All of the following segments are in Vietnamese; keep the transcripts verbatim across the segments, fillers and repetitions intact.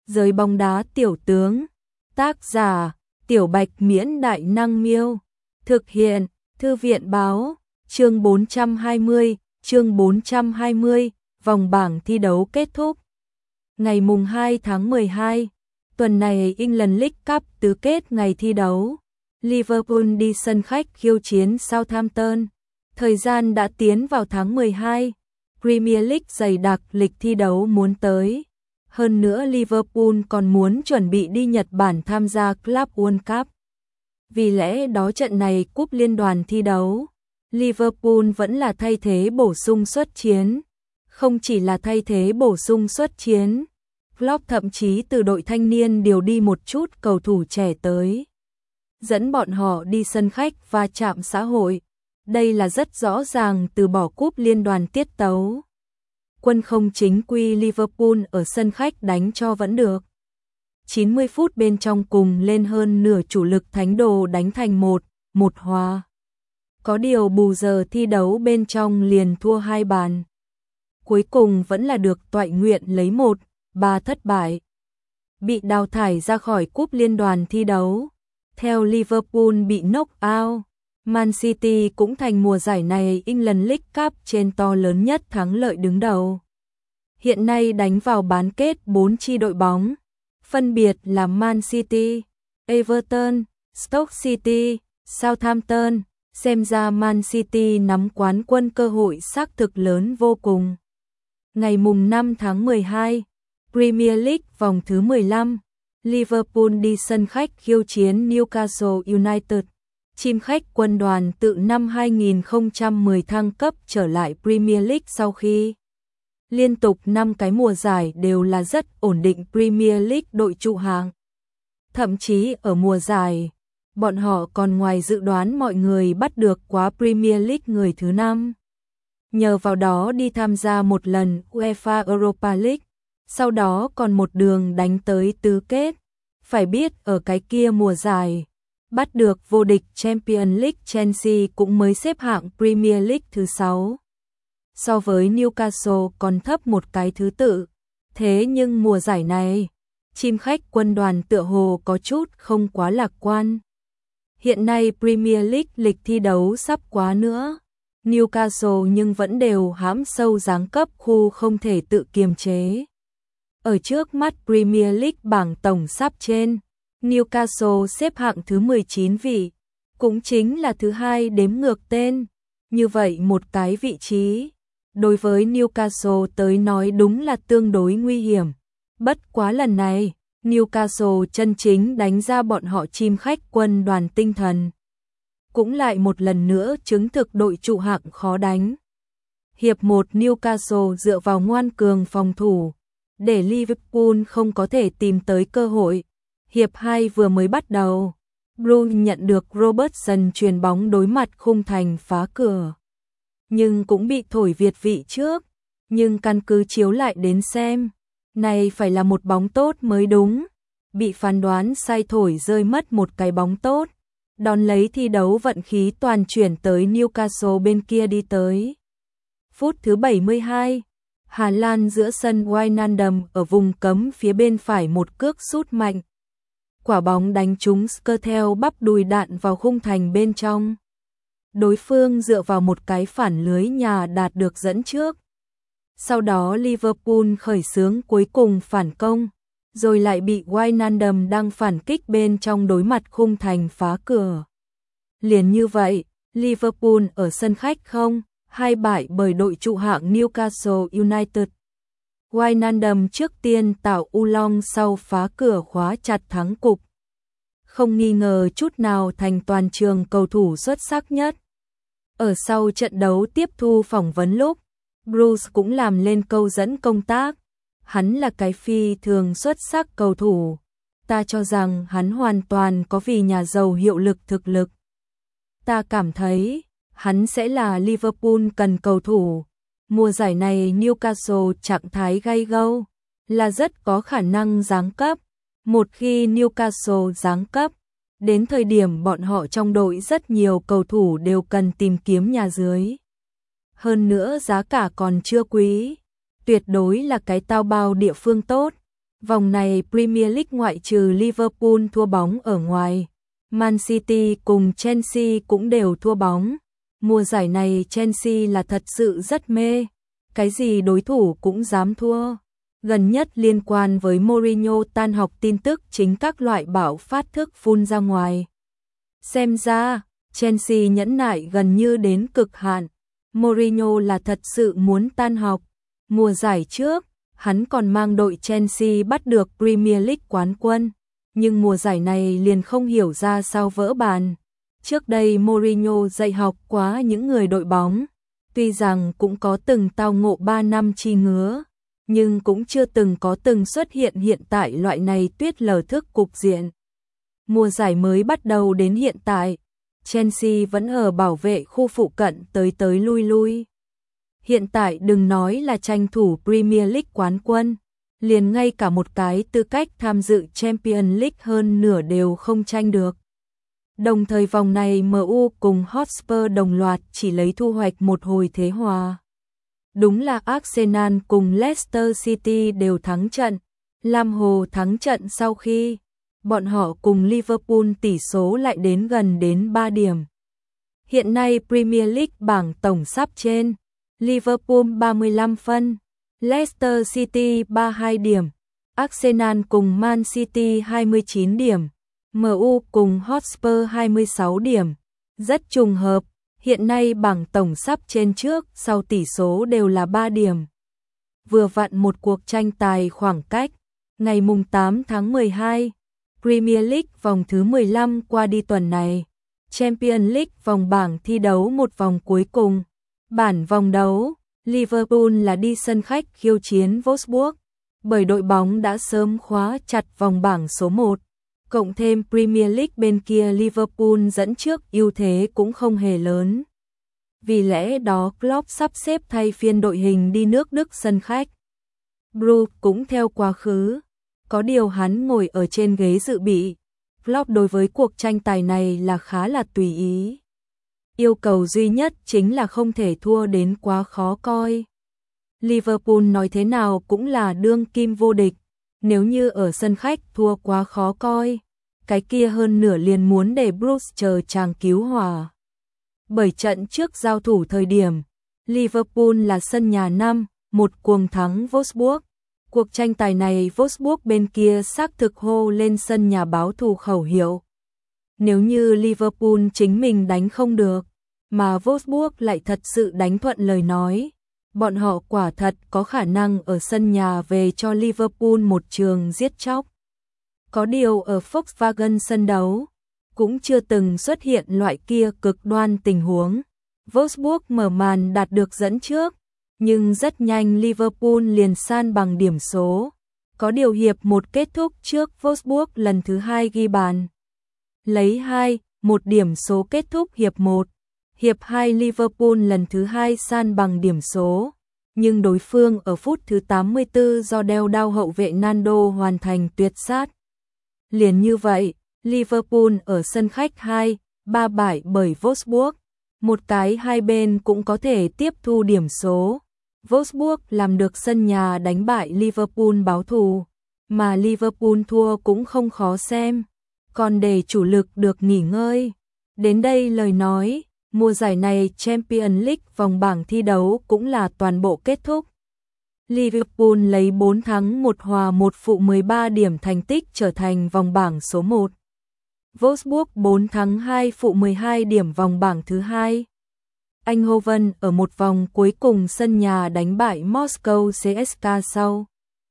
Giới bóng đá tiểu tướng. Tác giả: Tiểu Bạch Miễn Đại Năng Miêu. Thực hiện: Thư viện Báo. Chương bốn trăm hai mươi, chương bốn trăm hai mươi, vòng bảng thi đấu kết thúc. Ngày mùng hai tháng mười hai, tuần này England League Cup tứ kết ngày thi đấu. Liverpool đi sân khách khiêu chiến Southampton. Thời gian đã tiến vào tháng mười hai. Premier League dày đặc lịch thi đấu muốn tới. Hơn nữa Liverpool còn muốn chuẩn bị đi Nhật Bản tham gia Club World Cup. Vì lẽ đó trận này cúp liên đoàn thi đấu, Liverpool vẫn là thay thế bổ sung xuất chiến. Không chỉ là thay thế bổ sung xuất chiến, Klopp thậm chí từ đội thanh niên điều đi một chút cầu thủ trẻ tới, dẫn bọn họ đi sân khách và chạm xã hội. Đây là rất rõ ràng từ bỏ cúp liên đoàn tiết tấu. Quân không chính quy Liverpool ở sân khách đánh cho vẫn được. chín mươi phút bên trong cùng lên hơn nửa chủ lực thánh đồ đánh thành một, một hòa. Có điều bù giờ thi đấu bên trong liền thua hai bàn. Cuối cùng vẫn là được Toại Nguyện lấy một, ba thất bại. Bị đào thải ra khỏi cúp liên đoàn thi đấu. Theo Liverpool bị knock out, Man City cũng thành mùa giải này England League Cup trên to lớn nhất thắng lợi đứng đầu. Hiện nay đánh vào bán kết bốn chi đội bóng, phân biệt là Man City, Everton, Stoke City, Southampton. Xem ra Man City nắm quán quân cơ hội xác thực lớn vô cùng. Ngày mùng năm tháng mười hai, Premier League vòng thứ mười lăm, Liverpool đi sân khách khiêu chiến Newcastle United. Chim khách quân đoàn tự năm hai nghìn không trăm mười thăng cấp trở lại Premier League sau khi liên tục năm cái mùa giải đều là rất ổn định Premier League đội trụ hạng. Thậm chí ở mùa giải, bọn họ còn ngoài dự đoán mọi người bắt được quá Premier League người thứ năm. Nhờ vào đó đi tham gia một lần UEFA Europa League, sau đó còn một đường đánh tới tứ kết. Phải biết ở cái kia mùa giải, bắt được vô địch Champions League Chelsea cũng mới xếp hạng Premier League thứ sáu. So với Newcastle còn thấp một cái thứ tự. Thế nhưng mùa giải này, chim khách quân đoàn tựa hồ có chút không quá lạc quan. Hiện nay Premier League lịch thi đấu sắp quá nữa. Newcastle nhưng vẫn đều hãm sâu giáng cấp khu không thể tự kiềm chế. Ở trước mắt Premier League bảng tổng sắp trên, Newcastle xếp hạng thứ mười chín vị, cũng chính là thứ hai đếm ngược tên. Như vậy một cái vị trí, đối với Newcastle tới nói đúng là tương đối nguy hiểm. Bất quá lần này, Newcastle chân chính đánh ra bọn họ chim khách quân đoàn tinh thần. Cũng lại một lần nữa chứng thực đội trụ hạng khó đánh. Hiệp một Newcastle dựa vào ngoan cường phòng thủ, để Liverpool không có thể tìm tới cơ hội. Hiệp hai vừa mới bắt đầu, Bruce nhận được Robertson chuyền bóng đối mặt khung thành phá cửa. Nhưng cũng bị thổi việt vị trước. Nhưng căn cứ chiếu lại đến xem, này phải là một bóng tốt mới đúng. Bị phán đoán sai thổi rơi mất một cái bóng tốt. Đón lấy thi đấu vận khí toàn chuyển tới Newcastle bên kia đi tới. Phút thứ bảy mươi hai, Hà Lan giữa sân Wijnaldum ở vùng cấm phía bên phải một cước sút mạnh. Quả bóng đánh trúng Skrtel bắp đùi đạn vào khung thành bên trong. Đối phương dựa vào một cái phản lưới nhà đạt được dẫn trước. Sau đó Liverpool khởi xướng cuối cùng phản công, rồi lại bị Wijnaldum đang phản kích bên trong đối mặt khung thành phá cửa. Liền như vậy, Liverpool ở sân khách không, hai bại bởi đội trụ hạng Newcastle United. Wijnaldum trước tiên tạo u long sau phá cửa khóa chặt thắng cục. Không nghi ngờ chút nào thành toàn trường cầu thủ xuất sắc nhất. Ở sau trận đấu tiếp thu phỏng vấn lúc, Bruce cũng làm lên câu dẫn công tác. Hắn là cái phi thường xuất sắc cầu thủ. Ta cho rằng hắn hoàn toàn có vì nhà giàu hiệu lực thực lực. Ta cảm thấy, hắn sẽ là Liverpool cần cầu thủ. Mùa giải này Newcastle trạng thái gay go, là rất có khả năng giáng cấp. Một khi Newcastle giáng cấp, đến thời điểm bọn họ trong đội rất nhiều cầu thủ đều cần tìm kiếm nhà dưới. Hơn nữa giá cả còn chưa quý. Tuyệt đối là cái tao bao địa phương tốt. Vòng này Premier League ngoại trừ Liverpool thua bóng ở ngoài, Man City cùng Chelsea cũng đều thua bóng. Mùa giải này Chelsea là thật sự rất mê, cái gì đối thủ cũng dám thua. Gần nhất liên quan với Mourinho tan học tin tức chính các loại bão phát thức phun ra ngoài. Xem ra, Chelsea nhẫn nại gần như đến cực hạn. Mourinho là thật sự muốn tan học. Mùa giải trước, hắn còn mang đội Chelsea bắt được Premier League quán quân, nhưng mùa giải này liền không hiểu ra sao vỡ bàn. Trước đây Mourinho dạy học quá những người đội bóng, tuy rằng cũng có từng tao ngộ ba năm chi ngứa, nhưng cũng chưa từng có từng xuất hiện hiện tại loại này tuyết lở thức cục diện. Mùa giải mới bắt đầu đến hiện tại, Chelsea vẫn ở bảo vệ khu phụ cận tới tới lui lui. Hiện tại đừng nói là tranh thủ Premier League quán quân, liền ngay cả một cái tư cách tham dự Champions League hơn nửa đều không tranh được. Đồng thời vòng này em u cùng Hotspur đồng loạt chỉ lấy thu hoạch một hồi thế hòa. Đúng là Arsenal cùng Leicester City đều thắng trận, Lam Hồ thắng trận sau khi bọn họ cùng Liverpool tỷ số lại đến gần đến ba điểm. Hiện nay Premier League bảng tổng sắp trên, Liverpool ba mươi lăm phân, Leicester City ba mươi hai điểm, Arsenal cùng Man City hai mươi chín điểm, em u cùng Hotspur hai mươi sáu điểm. Rất trùng hợp, hiện nay bảng tổng sắp trên trước sau tỷ số đều là ba điểm. Vừa vặn một cuộc tranh tài khoảng cách, ngày mùng tám tháng mười hai, Premier League vòng thứ mười lăm qua đi tuần này, Champions League vòng bảng thi đấu một vòng cuối cùng. Bản vòng đấu, Liverpool là đi sân khách khiêu chiến Wolfsburg, bởi đội bóng đã sớm khóa chặt vòng bảng số một, cộng thêm Premier League bên kia Liverpool dẫn trước ưu thế cũng không hề lớn. Vì lẽ đó Klopp sắp xếp thay phiên đội hình đi nước Đức sân khách. Bruce cũng theo quá khứ, có điều hắn ngồi ở trên ghế dự bị. Klopp đối với cuộc tranh tài này là khá là tùy ý. Yêu cầu duy nhất chính là không thể thua đến quá khó coi. Liverpool nói thế nào cũng là đương kim vô địch, nếu như ở sân khách thua quá khó coi, cái kia hơn nửa liền muốn để Bruce chờ chàng cứu hỏa. Bởi trận trước giao thủ thời điểm, Liverpool là sân nhà năm một cuồng thắng Wolfsburg. Cuộc tranh tài này Wolfsburg bên kia xác thực hô lên sân nhà báo thù khẩu hiệu. Nếu như Liverpool chính mình đánh không được, mà Wolfsburg lại thật sự đánh thuận lời nói, bọn họ quả thật có khả năng ở sân nhà về cho Liverpool một trường giết chóc. Có điều ở Volkswagen sân đấu, cũng chưa từng xuất hiện loại kia cực đoan tình huống. Wolfsburg mở màn đạt được dẫn trước, nhưng rất nhanh Liverpool liền san bằng điểm số. Có điều hiệp một kết thúc trước Wolfsburg lần thứ hai ghi bàn. Lấy hai một điểm số kết thúc hiệp một. Hiệp hai Liverpool lần thứ hai san bằng điểm số, nhưng đối phương ở phút thứ tám mươi tư do đeo đao hậu vệ Nando hoàn thành tuyệt sát. Liền như vậy, Liverpool ở sân khách hai ba bại bởi Wolfsburg, một cái hai bên cũng có thể tiếp thu điểm số. Wolfsburg làm được sân nhà đánh bại Liverpool báo thù, mà Liverpool thua cũng không khó xem, còn để chủ lực được nghỉ ngơi. Đến đây lời nói, mùa giải này Champions League vòng bảng thi đấu cũng là toàn bộ kết thúc. Liverpool lấy bốn thắng một hòa một phụ mười ba điểm thành tích trở thành vòng bảng số một. Wolfsburg bốn thắng hai phụ mười hai điểm vòng bảng thứ hai. Eindhoven ở một vòng cuối cùng sân nhà đánh bại Moscow xê ét ca sau.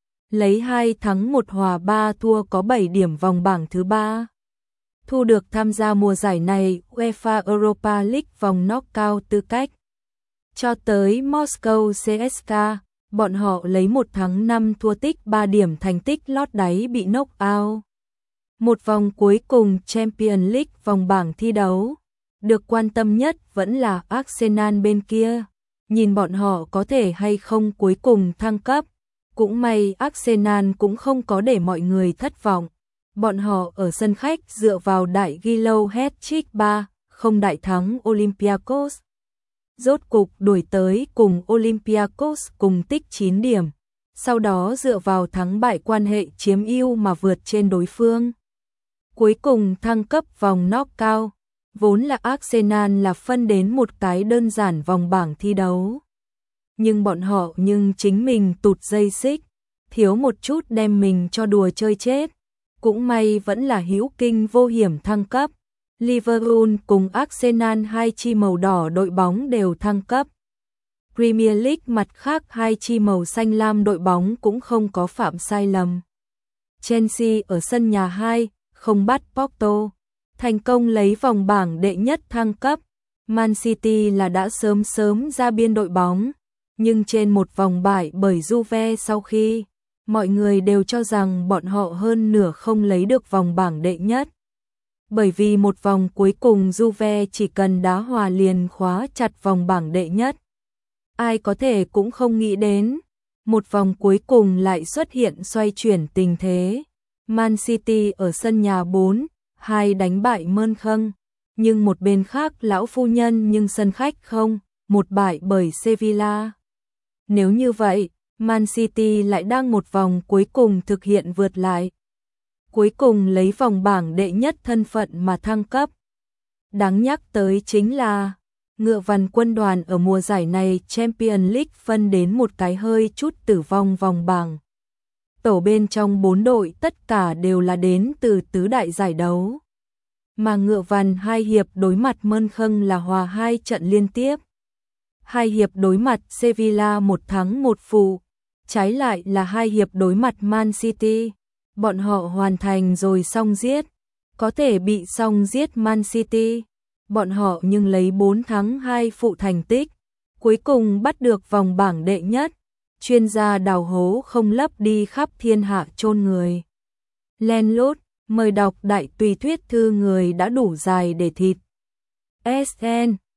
Lấy hai thắng một hòa ba thua có bảy điểm vòng bảng thứ ba. Thu được tham gia mùa giải này UEFA Europa League vòng knockout tư cách. Cho tới Moscow xê ét ca, bọn họ lấy một thắng năm thua tích ba điểm thành tích lót đáy bị knock out. Một vòng cuối cùng Champions League vòng bảng thi đấu, được quan tâm nhất vẫn là Arsenal bên kia, nhìn bọn họ có thể hay không cuối cùng thăng cấp. Cũng may Arsenal cũng không có để mọi người thất vọng. Bọn họ ở sân khách dựa vào đại ghi lâu hat-trick ba không đại thắng Olympiacos. Rốt cục đuổi tới cùng Olympiacos cùng tích chín điểm. sau đó dựa vào thắng bại quan hệ chiếm ưu mà vượt trên đối phương. Cuối cùng thăng cấp vòng knockout, vốn là Arsenal là phân đến một cái đơn giản vòng bảng thi đấu. Nhưng bọn họ nhưng chính mình tụt dây xích, thiếu một chút đem mình cho đùa chơi chết. Cũng may vẫn là hữu kinh vô hiểm thăng cấp. Liverpool cùng Arsenal hai chi màu đỏ đội bóng đều thăng cấp. Premier League mặt khác hai chi màu xanh lam đội bóng cũng không có phạm sai lầm. Chelsea ở sân nhà hai, không bắt Porto, thành công lấy vòng bảng đệ nhất thăng cấp. Man City là đã sớm sớm ra biên đội bóng, nhưng trên một vòng bại bởi Juve sau khi mọi người đều cho rằng bọn họ hơn nửa không lấy được vòng bảng đệ nhất. Bởi vì một vòng cuối cùng Juve chỉ cần đá hòa liền khóa chặt vòng bảng đệ nhất. Ai có thể cũng không nghĩ đến, một vòng cuối cùng lại xuất hiện xoay chuyển tình thế. Man City ở sân nhà bốn hai đánh bại Mönchengladbach, nhưng một bên khác lão phu nhân nhưng sân khách không một bại bởi Sevilla. Nếu như vậy, Man City lại đang một vòng cuối cùng thực hiện vượt lại. Cuối cùng lấy vòng bảng đệ nhất thân phận mà thăng cấp. Đáng nhắc tới chính là Ngựa Vằn Quân đoàn ở mùa giải này Champions League phân đến một cái hơi chút tử vong vòng bảng. Tổ bên trong bốn đội tất cả đều là đến từ tứ đại giải đấu. Mà Ngựa Vằn hai hiệp đối mặt Mönchengladbach là hòa hai trận liên tiếp. Hai hiệp đối mặt Sevilla một thắng một phụ, trái lại là hai hiệp đối mặt Man City. Bọn họ hoàn thành rồi xong giết, có thể bị xong giết Man City. Bọn họ nhưng lấy bốn thắng hai phụ thành tích, cuối cùng bắt được vòng bảng đệ nhất. Chuyên gia đào hố không lấp đi khắp thiên hạ chôn người. Len lút, mời đọc đại tùy thuyết thư người đã đủ dài để thịt. ét en